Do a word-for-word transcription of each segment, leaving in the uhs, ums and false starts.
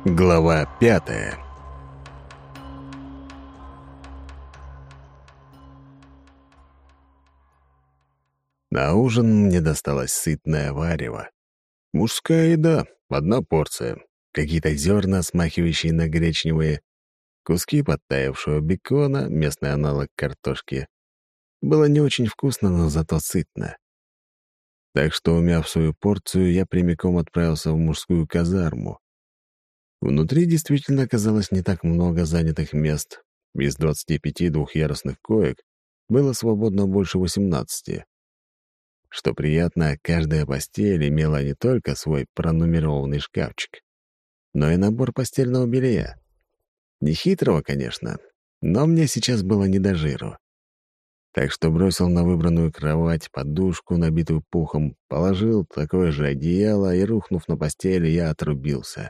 Глава пятая. На ужин мне досталась сытная варево. Мужская еда, одна порция. Какие-то зерна, смахивающие на гречневые, куски подтаявшего бекона, местный аналог картошки. Было не очень вкусно, но зато сытно. Так что, умяв свою порцию, я прямиком отправился в мужскую казарму. Внутри действительно оказалось не так много занятых мест. Из двадцати пяти двухъярусных коек было свободно больше восемнадцати. Что приятно, каждая постель имела не только свой пронумерованный шкафчик, но и набор постельного белья. Нехитрого, конечно, но мне сейчас было не до жиру. Так что бросил на выбранную кровать подушку, набитую пухом, положил такое же одеяло и, рухнув на постель, я отрубился.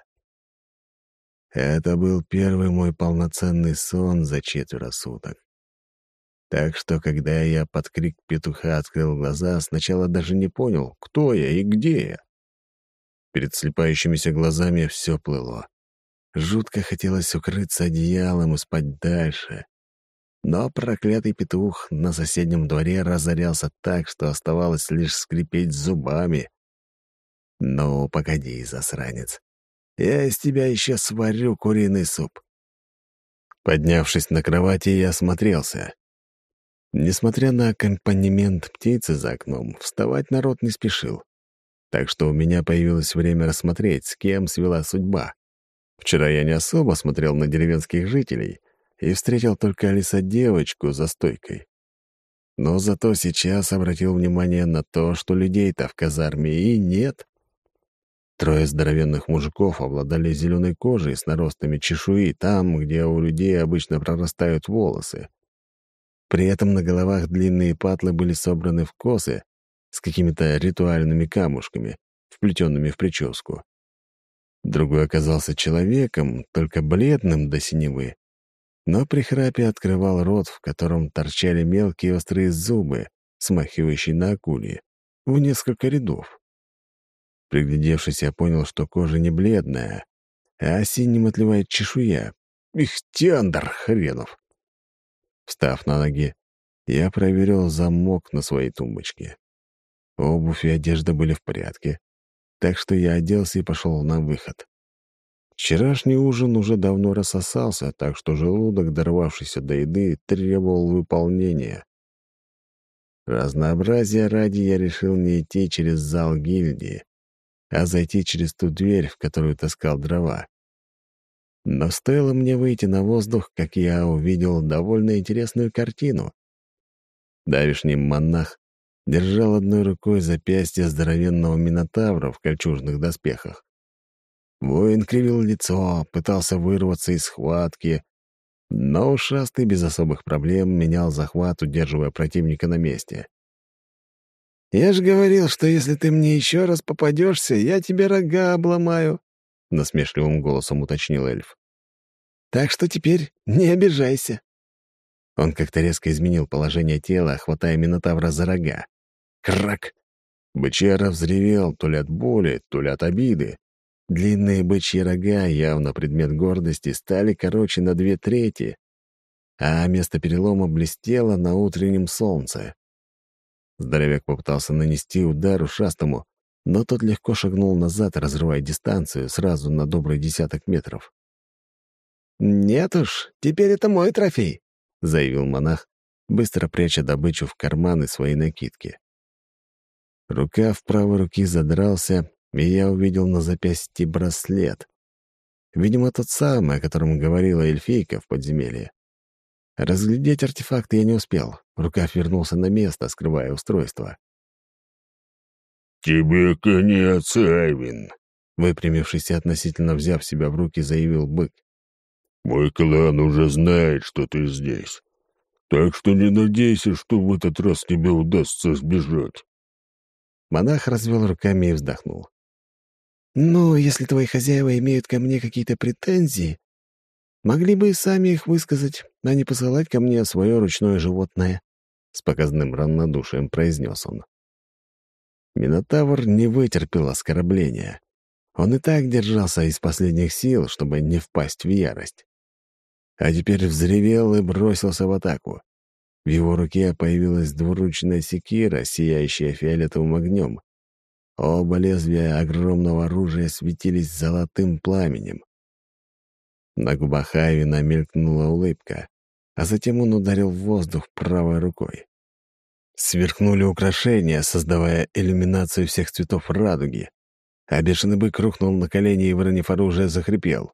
Это был первый мой полноценный сон за четверо суток. Так что, когда я под крик петуха открыл глаза, сначала даже не понял, кто я и где я. Перед слепающимися глазами все плыло. Жутко хотелось укрыться одеялом и спать дальше. Но проклятый петух на соседнем дворе разорялся так, что оставалось лишь скрипеть зубами. «Ну, погоди, засранец. Я из тебя еще сварю куриный суп». Поднявшись на кровати, я осмотрелся. Несмотря на аккомпанемент птицы за окном, вставать народ не спешил. Так что у меня появилось время рассмотреть, с кем свела судьба. Вчера я не особо смотрел на деревенских жителей и встретил только лесодевочку за стойкой. Но зато сейчас обратил внимание на то, что людей-то в казарме и нет. Трое здоровенных мужиков обладали зеленой кожей с наростами чешуи там, где у людей обычно прорастают волосы. При этом на головах длинные патлы были собраны в косы с какими-то ритуальными камушками, вплетенными в прическу. Другой оказался человеком, только бледным до синевы, но при храпе открывал рот, в котором торчали мелкие острые зубы, смахивающие на акульи, в несколько рядов. Приглядевшись, я понял, что кожа не бледная, а синим отливает чешуя. Ихтиандр хренов! Встав на ноги, я проверил замок на своей тумбочке. Обувь и одежда были в порядке, так что я оделся и пошел на выход. Вчерашний ужин уже давно рассосался, так что желудок, дорвавшийся до еды, требовал выполнения. Разнообразия ради я решил не идти через зал гильдии, а зайти через ту дверь, в которую таскал дрова. Но стоило мне выйти на воздух, как я увидел довольно интересную картину. Давишний монах держал одной рукой запястье здоровенного минотавра в кольчужных доспехах. Воин кривил лицо, пытался вырваться из схватки, но ушастый без особых проблем менял захват, удерживая противника на месте. «Я же говорил, что если ты мне еще раз попадешься, я тебе рога обломаю», — насмешливым голосом уточнил эльф. «Так что теперь не обижайся». Он как-то резко изменил положение тела, хватая Минотавра за рога. Крак! Бычара взревел то ли от боли, то ли от обиды. Длинные бычьи рога, явно предмет гордости, стали короче на две трети, а место перелома блестело на утреннем солнце. Здоровяк попытался нанести удар ушастому, но тот легко шагнул назад, разрывая дистанцию сразу на добрый десяток метров. «Нет уж, теперь это мой трофей», — заявил монах, быстро пряча добычу в карманы своей накидки. Рукав правой руки задрался, и я увидел на запястье браслет. Видимо, тот самый, о котором говорила эльфийка в подземелье. Разглядеть артефакт я не успел. Рукав вернулся на место, скрывая устройство. «Тебе конец, Айвин», — выпрямившись и относительно взяв себя в руки, заявил бык. «Мой клан уже знает, что ты здесь, так что не надейся, что в этот раз тебе удастся сбежать». Монах развел руками и вздохнул. «Ну, если твои хозяева имеют ко мне какие-то претензии, могли бы и сами их высказать, а не посылать ко мне свое ручное животное», — с показным равнодушием произнес он. Минотавр не вытерпел оскорбления. Он и так держался из последних сил, чтобы не впасть в ярость. А теперь взревел и бросился в атаку. В его руке появилась двуручная секира, сияющая фиолетовым огнем. Оба лезвия огромного оружия светились золотым пламенем. На губах Айвина мелькнула улыбка, а затем он ударил в воздух правой рукой. Сверкнули украшения, создавая иллюминацию всех цветов радуги, а бешеный бык рухнул на колени и, выронив оружие, захрипел.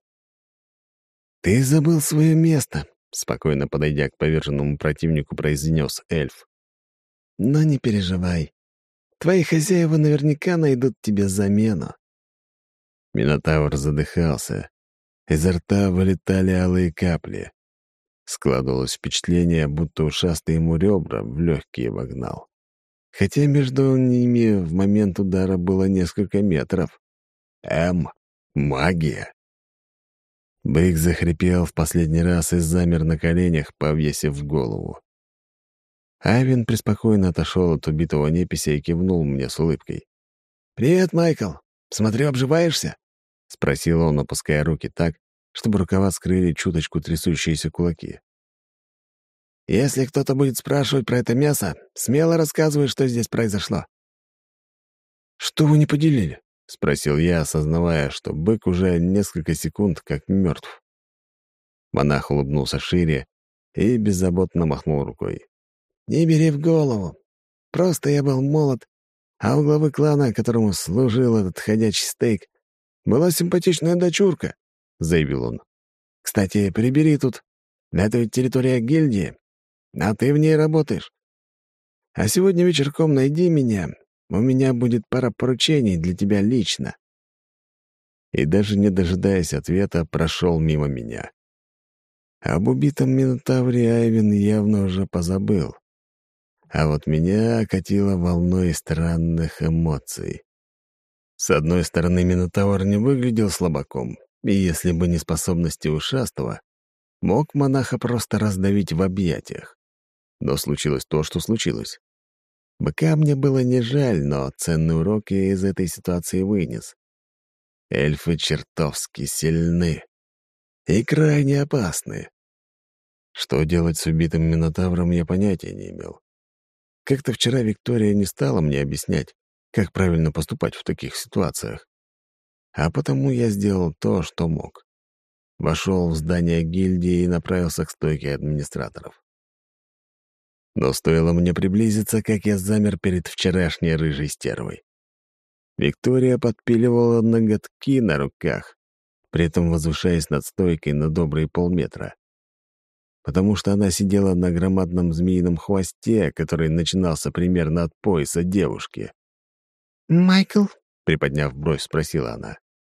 «Ты забыл свое место», — спокойно подойдя к поверженному противнику, произнес эльф. «Но не переживай. Твои хозяева наверняка найдут тебе замену». Минотавр задыхался. Изо рта вылетали алые капли. Складывалось впечатление, будто ушастый ему ребра в легкие вогнал. Хотя между ними в момент удара было несколько метров. Эм, магия. Бык захрипел в последний раз и замер на коленях, повесив голову. Айвин преспокойно отошел от убитого непися и кивнул мне с улыбкой. «Привет, Майкл. Смотрю, обживаешься?» — спросил он, опуская руки так, чтобы рукава скрыли чуточку трясущиеся кулаки. «Если кто-то будет спрашивать про это мясо, смело рассказывай, что здесь произошло». «Что вы не поделили?» — спросил я, осознавая, что бык уже несколько секунд как мертв. Монах улыбнулся шире и беззаботно махнул рукой. «Не бери в голову. Просто я был молод, а у главы клана, которому служил этот ходячий стейк, была симпатичная дочурка», — заявил он. «Кстати, прибери тут. Это ведь территория гильдии, а ты в ней работаешь. А сегодня вечерком найди меня. У меня будет пара поручений для тебя лично». И даже не дожидаясь ответа, прошел мимо меня. Об убитом Минотавре Айвин явно уже позабыл. А вот меня окатило волной странных эмоций. С одной стороны, Минотавр не выглядел слабаком, и если бы не способности ушастого, мог монаха просто раздавить в объятиях. Но случилось то, что случилось. Быка мне было не жаль, но ценный урок я из этой ситуации вынес. Эльфы чертовски сильны и крайне опасны. Что делать с убитым Минотавром, я понятия не имел. Как-то вчера Виктория не стала мне объяснять, как правильно поступать в таких ситуациях. А потому я сделал то, что мог. Вошел в здание гильдии и направился к стойке администраторов. Но стоило мне приблизиться, как я замер перед вчерашней рыжей стервой. Виктория подпиливала ноготки на руках, при этом возвышаясь над стойкой на добрые полметра. Потому что она сидела на громадном змеином хвосте, который начинался примерно от пояса девушки. «Майкл?» — приподняв бровь, спросила она.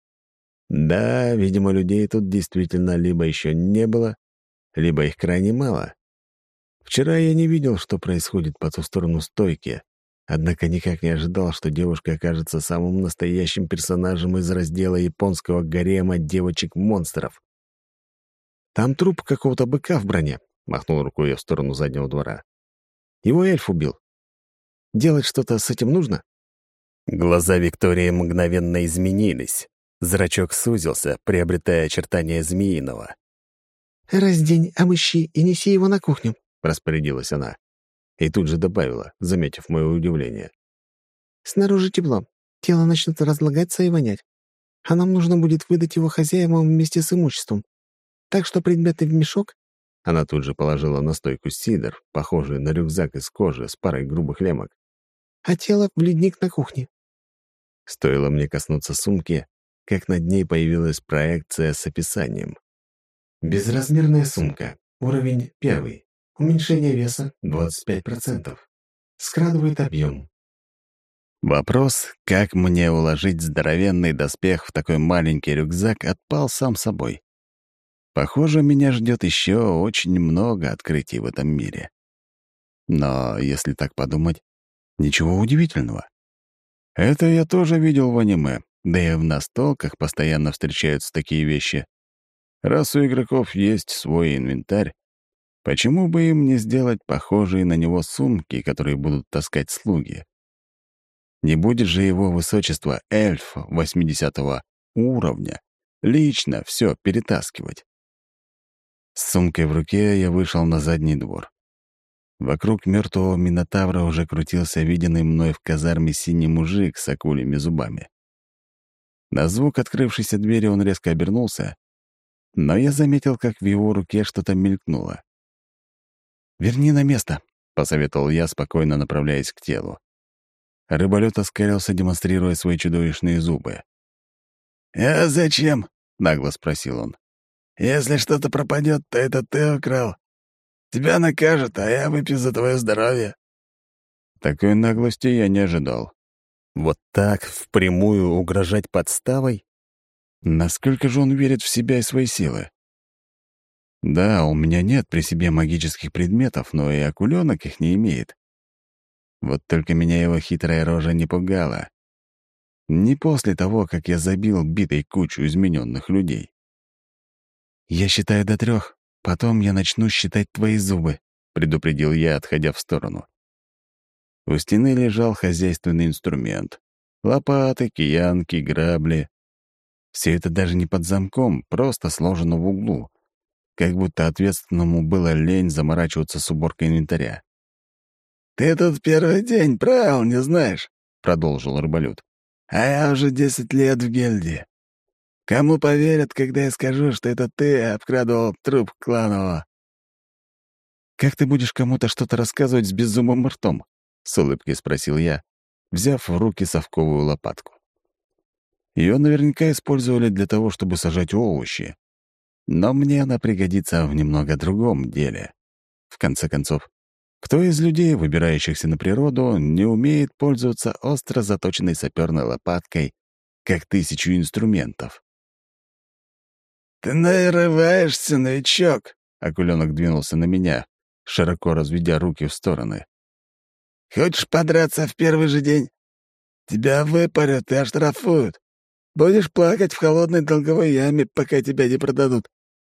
Да, видимо, людей тут действительно либо еще не было, либо их крайне мало. Вчера я не видел, что происходит по ту сторону стойки, однако никак не ожидал, что девушка окажется самым настоящим персонажем из раздела японского гарема девочек-монстров. «Там труп какого-то быка в броне», — махнул рукой я в сторону заднего двора. «Его эльф убил. Делать что-то с этим нужно?» Глаза Виктории мгновенно изменились. Зрачок сузился, приобретая очертания змеиного. «Раздень, обыщи и неси его на кухню», — распорядилась она. И тут же добавила, заметив мое удивление. «Снаружи тепло. Тело начнет разлагаться и вонять. А нам нужно будет выдать его хозяевам вместе с имуществом. Так что предметы в мешок». Она тут же положила на стойку сидр, похожий на рюкзак из кожи с парой грубых лемок. «А тело в ледник на кухне». Стоило мне коснуться сумки, как над ней появилась проекция с описанием. Безразмерная сумка. Уровень первый. Уменьшение веса двадцать пять процентов. Скрадывает объем. Вопрос, как мне уложить здоровенный доспех в такой маленький рюкзак, отпал сам собой. Похоже, меня ждет еще очень много открытий в этом мире. Но, если так подумать, ничего удивительного. Это я тоже видел в аниме, да и в настолках постоянно встречаются такие вещи. Раз у игроков есть свой инвентарь, почему бы им не сделать похожие на него сумки, которые будут таскать слуги? Не будет же его высочество эльф восьмидесятого уровня, лично все перетаскивать. С сумкой в руке я вышел на задний двор. Вокруг мертвого Минотавра уже крутился виденный мной в казарме синий мужик с акульими зубами. На звук открывшейся двери он резко обернулся, но я заметил, как в его руке что-то мелькнуло. «Верни на место», — посоветовал я, спокойно направляясь к телу. Рыболёт оскалился, демонстрируя свои чудовищные зубы. «А зачем?» — нагло спросил он. «Если что-то пропадет, то это ты украл. Тебя накажут, а я выпью за твое здоровье». Такой наглости я не ожидал. Вот так, впрямую угрожать подставой? Насколько же он верит в себя и свои силы? Да, у меня нет при себе магических предметов, но и акулёнок их не имеет. Вот только меня его хитрая рожа не пугала. Не после того, как я забил битой кучу измененных людей. «Я считаю до трех, потом я начну считать твои зубы», — предупредил я, отходя в сторону. У стены лежал хозяйственный инструмент. Лопаты, киянки, грабли. Все это даже не под замком, просто сложено в углу. Как будто ответственному было лень заморачиваться с уборкой инвентаря. «Ты тут первый день правил не знаешь», — продолжил Рыболют. «А я уже десять лет в гильдии. Кому поверят, когда я скажу, что это ты обкрадывал труп Кланова?» «Как ты будешь кому-то что-то рассказывать с беззубым ртом?» — с улыбкой спросил я, взяв в руки совковую лопатку. Ее наверняка использовали для того, чтобы сажать овощи. Но мне она пригодится в немного другом деле. В конце концов, кто из людей, выбирающихся на природу, не умеет пользоваться остро заточенной саперной лопаткой, как тысячу инструментов? «Ты нарываешься, новичок!» — акуленок двинулся на меня, широко разведя руки в стороны. «Хочешь подраться в первый же день? Тебя выпарят и оштрафуют. Будешь плакать в холодной долговой яме, пока тебя не продадут».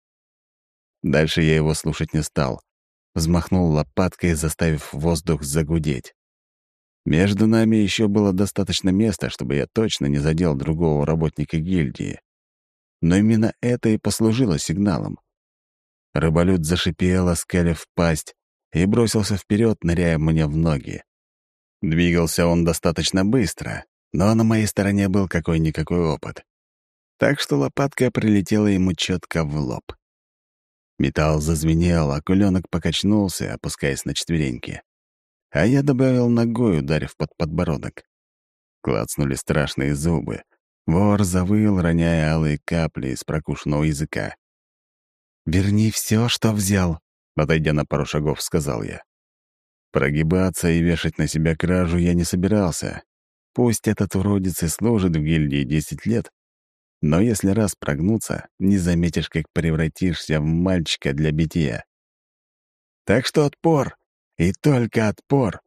Дальше я его слушать не стал. Взмахнул лопаткой, заставив воздух загудеть. Между нами еще было достаточно места, чтобы я точно не задел другого работника гильдии. Но именно это и послужило сигналом. Рыболют зашипел, оскалив пасть, и бросился вперед, ныряя мне в ноги. Двигался он достаточно быстро, но на моей стороне был какой-никакой опыт. Так что лопатка прилетела ему четко в лоб. Металл зазвенел, а кулёнок покачнулся, опускаясь на четвереньки. А я добавил ногой, ударив под подбородок. Клацнули страшные зубы. Вор завыл, роняя алые капли из прокушенного языка. «Верни все, что взял», — отойдя на пару шагов, сказал я. Прогибаться и вешать на себя кражу я не собирался. Пусть этот уродец и служит в гильдии десять лет, но если раз прогнуться, не заметишь, как превратишься в мальчика для битья. Так что отпор, и только отпор.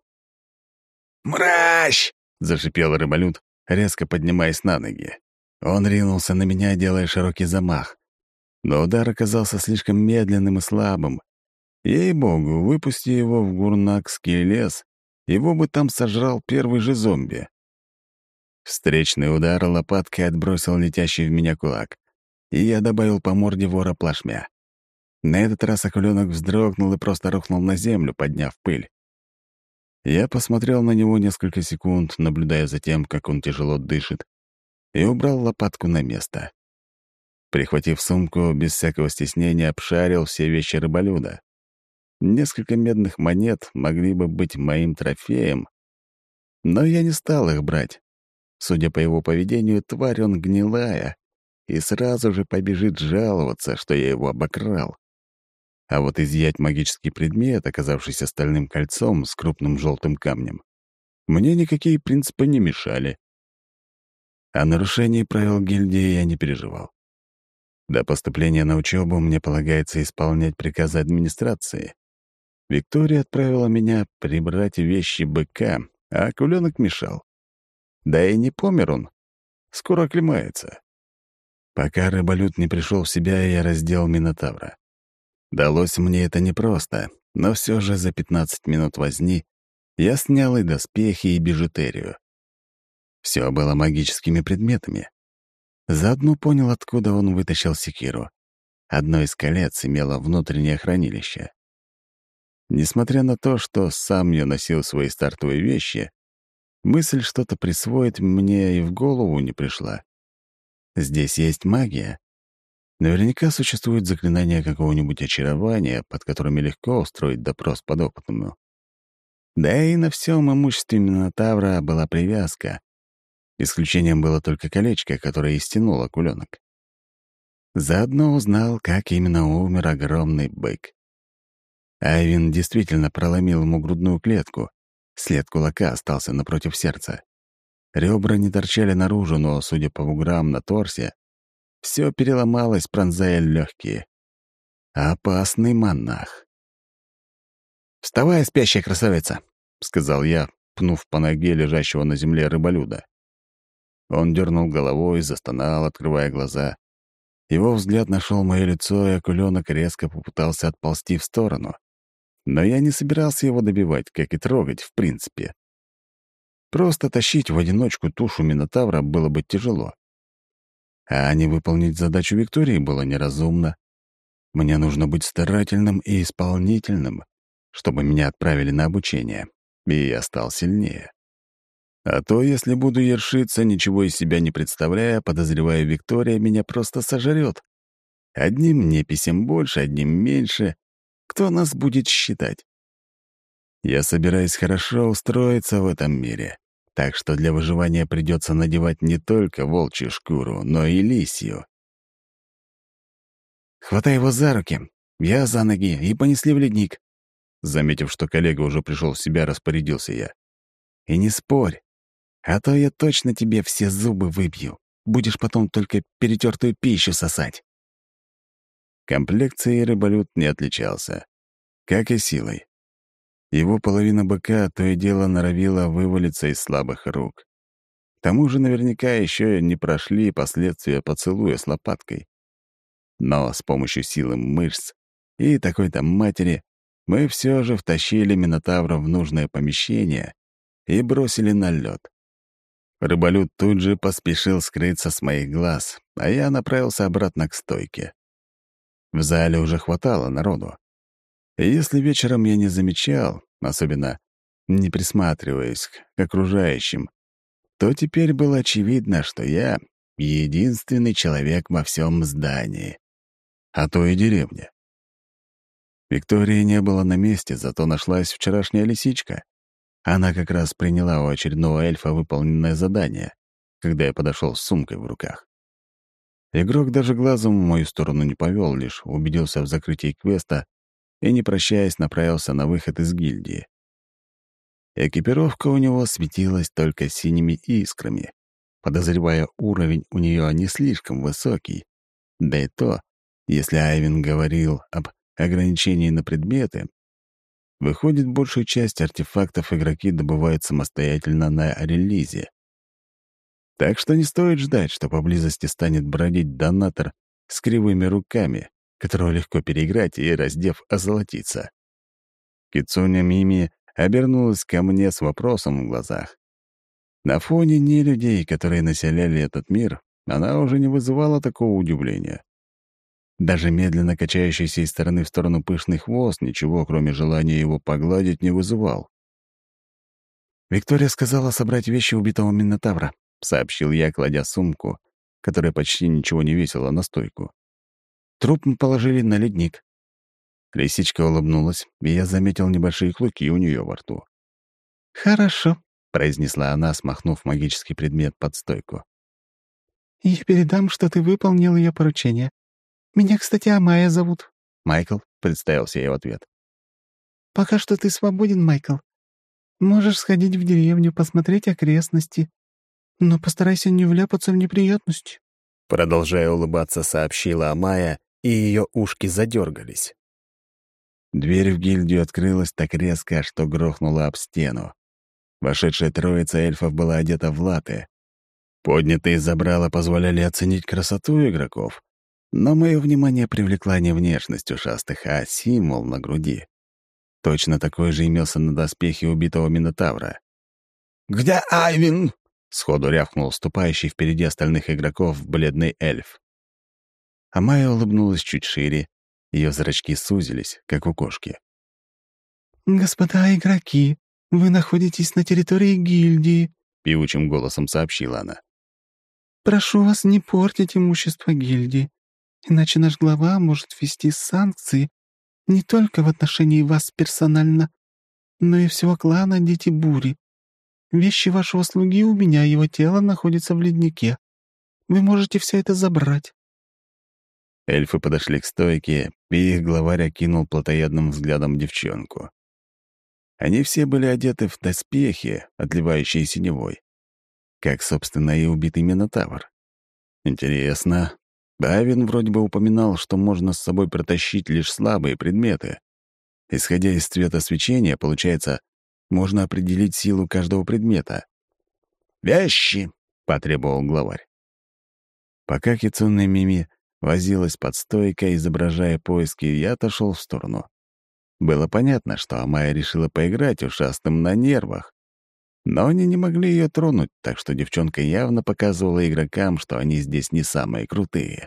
«Мразь!» — зашипел Рыболют, резко поднимаясь на ноги. Он ринулся на меня, делая широкий замах. Но удар оказался слишком медленным и слабым. Ей-богу, выпусти его в гурнакский лес, его бы там сожрал первый же зомби. Встречный удар лопаткой отбросил летящий в меня кулак, и я добавил по морде вора плашмя. На этот раз акуленок вздрогнул и просто рухнул на землю, подняв пыль. Я посмотрел на него несколько секунд, наблюдая за тем, как он тяжело дышит, и убрал лопатку на место. Прихватив сумку, без всякого стеснения обшарил все вещи рыболюда. Несколько медных монет могли бы быть моим трофеем, но я не стал их брать. Судя по его поведению, тварь он гнилая и сразу же побежит жаловаться, что я его обокрал. А вот изъять магический предмет, оказавшийся стальным кольцом с крупным желтым камнем, мне никакие принципы не мешали. О нарушении правил гильдии я не переживал. До поступления на учебу мне полагается исполнять приказы администрации. Виктория отправила меня прибрать вещи быка, а акуленок мешал. Да и не помер он. Скоро оклемается. Пока рыболют не пришел в себя, я раздел Минотавра. Далось мне это непросто, но все же за пятнадцать минут возни я снял и доспехи, и бижутерию. Все было магическими предметами. Заодно понял, откуда он вытащил секиру. Одно из колец имело внутреннее хранилище. Несмотря на то, что сам я носил свои стартовые вещи, мысль что-то присвоить мне и в голову не пришла. Здесь есть магия. Наверняка существует заклинание какого-нибудь очарования, под которыми легко устроить допрос подопытному. Да и на всем имуществе Минотавра была привязка. Исключением было только колечко, которое и стянул акуленок. Заодно узнал, как именно умер огромный бык. Айвин действительно проломил ему грудную клетку. След кулака остался напротив сердца. Ребра не торчали наружу, но, судя по буграм на торсе, все переломалось, пронзая легкие. Опасный монах. «Вставай, спящая красавица!» — сказал я, пнув по ноге лежащего на земле рыболюда. Он дернул головой, застонал, открывая глаза. Его взгляд нашел мое лицо, и акуленок резко попытался отползти в сторону. Но я не собирался его добивать, как и трогать, в принципе. Просто тащить в одиночку тушу Минотавра было бы тяжело. А не выполнить задачу Виктории было неразумно. Мне нужно быть старательным и исполнительным, чтобы меня отправили на обучение, и я стал сильнее. А то, если буду ершиться, ничего из себя не представляя, подозревая, Виктория меня просто сожрет. Одним неписям больше, одним меньше. Кто нас будет считать? Я собираюсь хорошо устроиться в этом мире, так что для выживания придется надевать не только волчью шкуру, но и лисью. «Хватай его за руки, я за ноги, и понесли в ледник». Заметив, что коллега уже пришел в себя, распорядился я. «И не спорь, а то я точно тебе все зубы выбью. Будешь потом только перетертую пищу сосать». Комплекцией рыболюд не отличался, как и силой. Его половина быка то и дело норовила вывалиться из слабых рук. К тому же наверняка еще не прошли последствия поцелуя с лопаткой. Но с помощью силы мышц и такой-то матери мы все же втащили Минотавра в нужное помещение и бросили на лед. Рыболюд тут же поспешил скрыться с моих глаз, а я направился обратно к стойке. В зале уже хватало народу. И если вечером я не замечал, особенно не присматриваясь к окружающим, то теперь было очевидно, что я — единственный человек во всем здании, а то и деревне. Виктории не было на месте, зато нашлась вчерашняя лисичка. Она как раз приняла у очередного эльфа выполненное задание, когда я подошел с сумкой в руках. Игрок даже глазом в мою сторону не повел, лишь убедился в закрытии квеста и, не прощаясь, направился на выход из гильдии. Экипировка у него светилась только синими искрами. Подозревая, уровень у нее не слишком высокий. Да и то, если Айвин говорил об ограничении на предметы, выходит, большую часть артефактов игроки добывают самостоятельно на релизе. Так что не стоит ждать, что поблизости станет бродить донатор с кривыми руками, которого легко переиграть и, раздев, озолотиться. Кицуня Мими обернулась ко мне с вопросом в глазах. На фоне нелюдей, которые населяли этот мир, она уже не вызывала такого удивления. Даже медленно качающийся из стороны в сторону пышный хвост ничего, кроме желания его погладить, не вызывал. «Виктория сказала собрать вещи убитого Минотавра», — сообщил я, кладя сумку, которая почти ничего не весила, на стойку. «Труп мы положили на ледник». Лисичка улыбнулась, и я заметил небольшие клыки у нее во рту. «Хорошо», — произнесла она, смахнув магический предмет под стойку. «Я передам, что ты выполнил ее поручение. Меня, кстати, Амая зовут». «Майкл», — представился я в ответ. «Пока что ты свободен, Майкл. Можешь сходить в деревню, посмотреть окрестности. Но постарайся не вляпаться в неприятности». Продолжая улыбаться, сообщила Амая, и ее ушки задергались. Дверь в гильдию открылась так резко, что грохнула об стену. Вошедшая троица эльфов была одета в латы. Поднятые забрала позволяли оценить красоту игроков, но мое внимание привлекла не внешность ушастых, а символ на груди. Точно такой же имелся на доспехе убитого Минотавра. «Где Айвин?» — Сходу рявкнул вступающий впереди остальных игроков бледный эльф. Амайя улыбнулась чуть шире, ее зрачки сузились, как у кошки. «Господа игроки, вы находитесь на территории гильдии», — певучим голосом сообщила она. «Прошу вас не портить имущество гильдии, иначе наш глава может ввести санкции не только в отношении вас персонально, но и всего клана Дети Бури. Вещи вашего слуги у меня, его тело находится в леднике. Вы можете все это забрать». Эльфы подошли к стойке, и их главарь окинул плотоядным взглядом девчонку. Они все были одеты в доспехи, отливающие синевой, как, собственно, и убитый Минотавр. Интересно. Авин вроде бы упоминал, что можно с собой протащить лишь слабые предметы. Исходя из цвета свечения, получается, можно определить силу каждого предмета. «Вещи!» — потребовал главарь. Пока Кицунэ Мими возилась под стойкой, изображая поиски, я отошел в сторону. Было понятно, что Амайя решила поиграть ушастым на нервах. Но они не могли ее тронуть, так что девчонка явно показывала игрокам, что они здесь не самые крутые.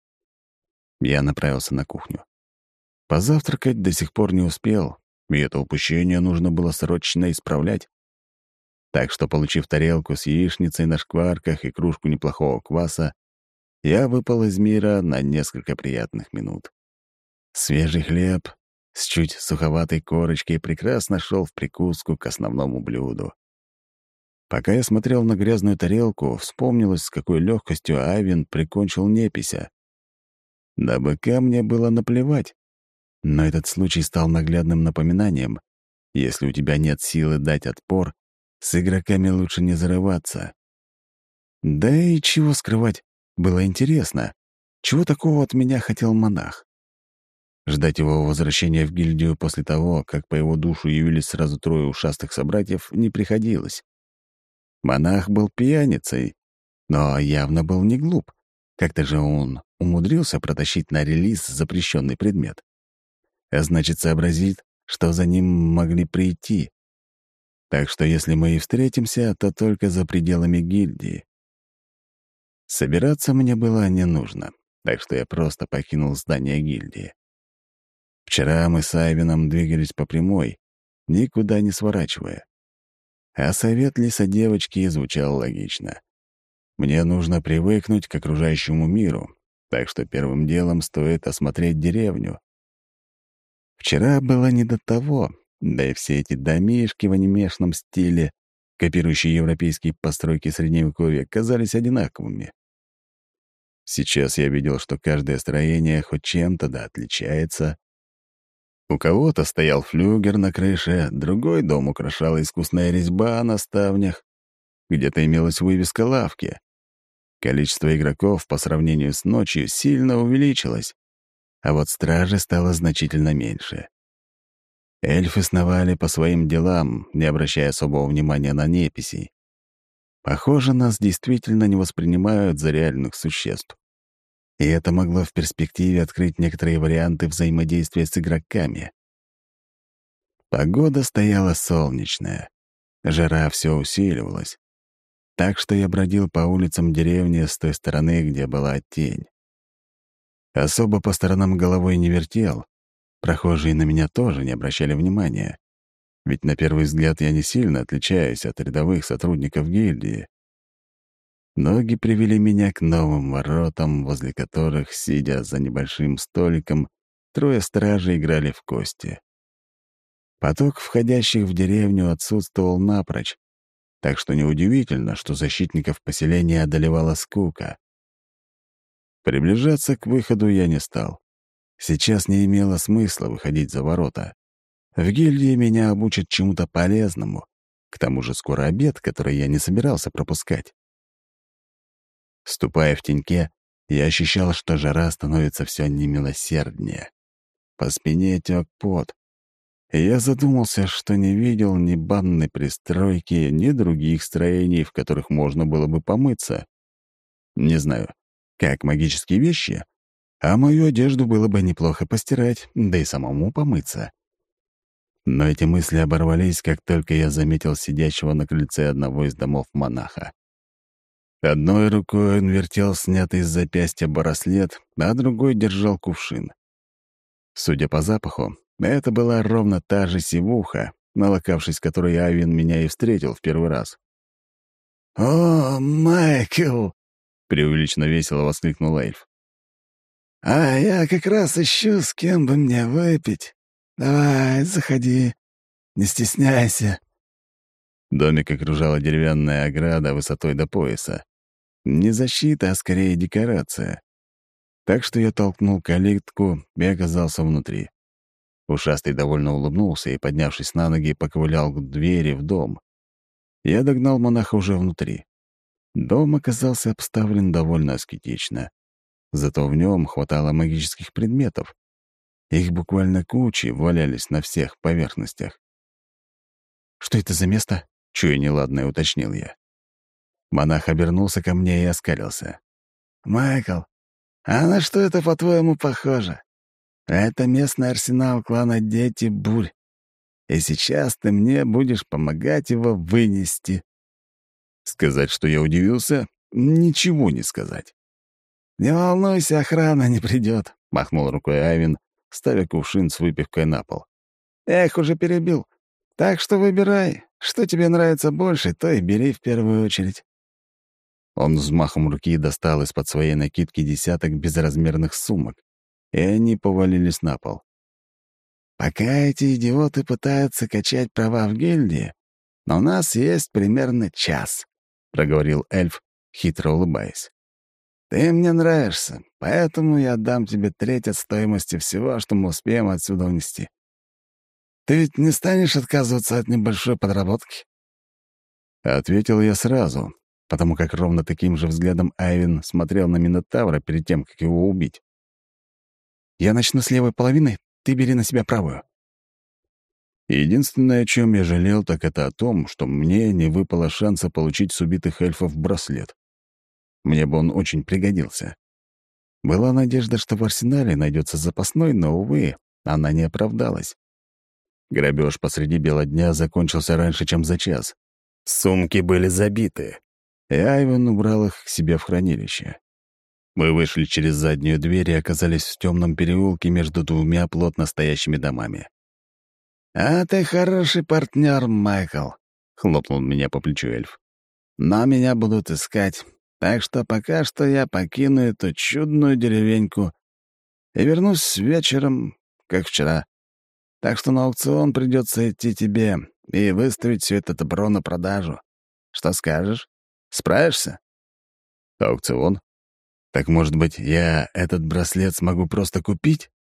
Я направился на кухню. Позавтракать до сих пор не успел, и это упущение нужно было срочно исправлять. Так что, получив тарелку с яичницей на шкварках и кружку неплохого кваса, я выпал из мира на несколько приятных минут. Свежий хлеб с чуть суховатой корочкой прекрасно шел в прикуску к основному блюду. Пока я смотрел на грязную тарелку, вспомнилось, с какой легкостью Авин прикончил непися. На быка мне было наплевать, но этот случай стал наглядным напоминанием. Если у тебя нет силы дать отпор, с игроками лучше не зарываться. Да и чего скрывать, было интересно, чего такого от меня хотел монах. Ждать его возвращения в гильдию после того, как по его душу явились сразу трое ушастых собратьев, не приходилось. Монах был пьяницей, но явно был не глуп. Как-то же он умудрился протащить на релиз запрещенный предмет. А значит, сообразит, что за ним могли прийти. Так что если мы и встретимся, то только за пределами гильдии. Собираться мне было не нужно, так что я просто покинул здание гильдии. Вчера мы с Айвином двигались по прямой, никуда не сворачивая. А совет лиса-девочки звучал логично. Мне нужно привыкнуть к окружающему миру, так что первым делом стоит осмотреть деревню. Вчера было не до того, да и все эти домишки в анимешном стиле, копирующие европейские постройки Средневековья, казались одинаковыми. Сейчас я видел, что каждое строение хоть чем-то да отличается. У кого-то стоял флюгер на крыше, другой дом украшала искусная резьба на ставнях, где-то имелась вывеска лавки. Количество игроков по сравнению с ночью сильно увеличилось, а вот стражи стало значительно меньше. Эльфы сновали по своим делам, не обращая особого внимания на неписей. Похоже, нас действительно не воспринимают за реальных существ. И это могло в перспективе открыть некоторые варианты взаимодействия с игроками. Погода стояла солнечная. Жара все усиливалась. Так что я бродил по улицам деревни с той стороны, где была тень. Особо по сторонам головой не вертел. Прохожие на меня тоже не обращали внимания. Ведь на первый взгляд я не сильно отличаюсь от рядовых сотрудников гильдии. Ноги привели меня к новым воротам, возле которых, сидя за небольшим столиком, трое стражей играли в кости. Поток входящих в деревню отсутствовал напрочь, так что неудивительно, что защитников поселения одолевала скука. Приближаться к выходу я не стал. Сейчас не имело смысла выходить за ворота. В гильдии меня обучат чему-то полезному. К тому же скоро обед, который я не собирался пропускать. Ступая в теньке, я ощущал, что жара становится все немилосерднее. По спине тек пот. И я задумался, что не видел ни банной пристройки, ни других строений, в которых можно было бы помыться. Не знаю, как магические вещи, а мою одежду было бы неплохо постирать, да и самому помыться. Но эти мысли оборвались, как только я заметил сидящего на крыльце одного из домов монаха. Одной рукой он вертел снятый с запястья браслет, а другой держал кувшин. Судя по запаху, это была ровно та же сивуха, налокавшись которой Айвен меня и встретил в первый раз. «О, Майкл!» — преувеличенно весело воскликнул эльф. «А я как раз ищу, с кем бы мне выпить. Давай, заходи, не стесняйся». Домик окружала деревянная ограда высотой до пояса. Не защита, а скорее декорация. Так что я толкнул калитку и оказался внутри. Ушастый довольно улыбнулся и, поднявшись на ноги, поковылял к двери в дом. Я догнал монаха уже внутри. Дом оказался обставлен довольно аскетично. Зато в нем хватало магических предметов. Их буквально кучи валялись на всех поверхностях. «Что это за место?» — чуя неладное, уточнил я. Монах обернулся ко мне и оскалился. «Майкл, а на что это, по-твоему, похоже? Это местный арсенал клана Дети Бурь. И сейчас ты мне будешь помогать его вынести». Сказать, что я удивился, ничего не сказать. «Не волнуйся, охрана не придет», — махнул рукой Айвен, ставя кувшин с выпивкой на пол. «Я их уже перебил. Так что выбирай, что тебе нравится больше, то и бери в первую очередь». Он взмахом руки достал из-под своей накидки десяток безразмерных сумок, и они повалились на пол. «Пока эти идиоты пытаются качать права в гильдии, но у нас есть примерно час», — проговорил эльф, хитро улыбаясь. «Ты мне нравишься, поэтому я дам тебе треть от стоимости всего, что мы успеем отсюда унести. Ты ведь не станешь отказываться от небольшой подработки?» Ответил я сразу, потому как ровно таким же взглядом Айвен смотрел на Минотавра перед тем, как его убить. «Я начну с левой половины, ты бери на себя правую». Единственное, о чем я жалел, так это о том, что мне не выпало шанса получить с убитых эльфов браслет. Мне бы он очень пригодился. Была надежда, что в арсенале найдется запасной, но, увы, она не оправдалась. Грабеж посреди бела дня закончился раньше, чем за час. Сумки были забиты, и Айвен убрал их к себе в хранилище. Мы вышли через заднюю дверь и оказались в темном переулке между двумя плотно стоящими домами. «А ты хороший партнер, Майкл», — хлопнул меня по плечу эльф. «Но меня будут искать, так что пока что я покину эту чудную деревеньку и вернусь вечером, как вчера. Так что на аукцион придется идти тебе и выставить все это добро на продажу. Что скажешь? Справишься?» «Аукцион? Так, может быть, я этот браслет смогу просто купить?»